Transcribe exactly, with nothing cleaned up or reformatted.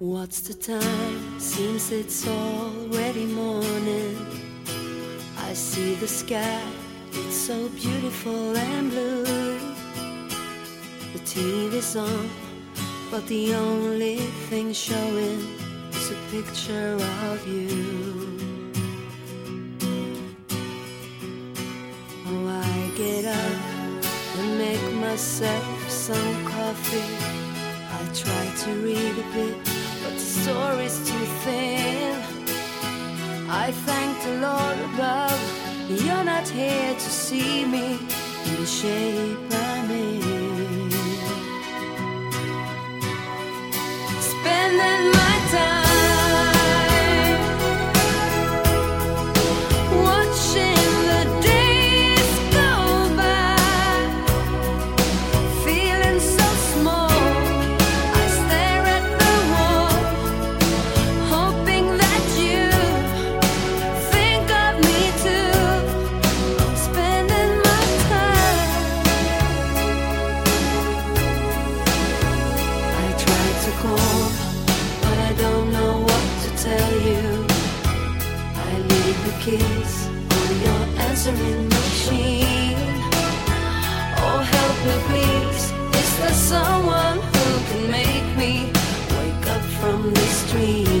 What's the time? Seems it's already morning. I see the sky, it's so beautiful and blue. The T V's on, but the only thing showing is a picture of you. Oh, I get up and make myself some coffee. I try to read a bit, but the story's too thin. I thank the Lord above, you're not here to see me in the shape I'm in. Spending my time watching the days go by, feeling so small. I stare at the wall, hoping that you think of me too. Spending my time. I try to call, but I don't know what to tell you. I leave the keys on your answering machine. Oh, help me please, is there someone who can make me wake up from this dream?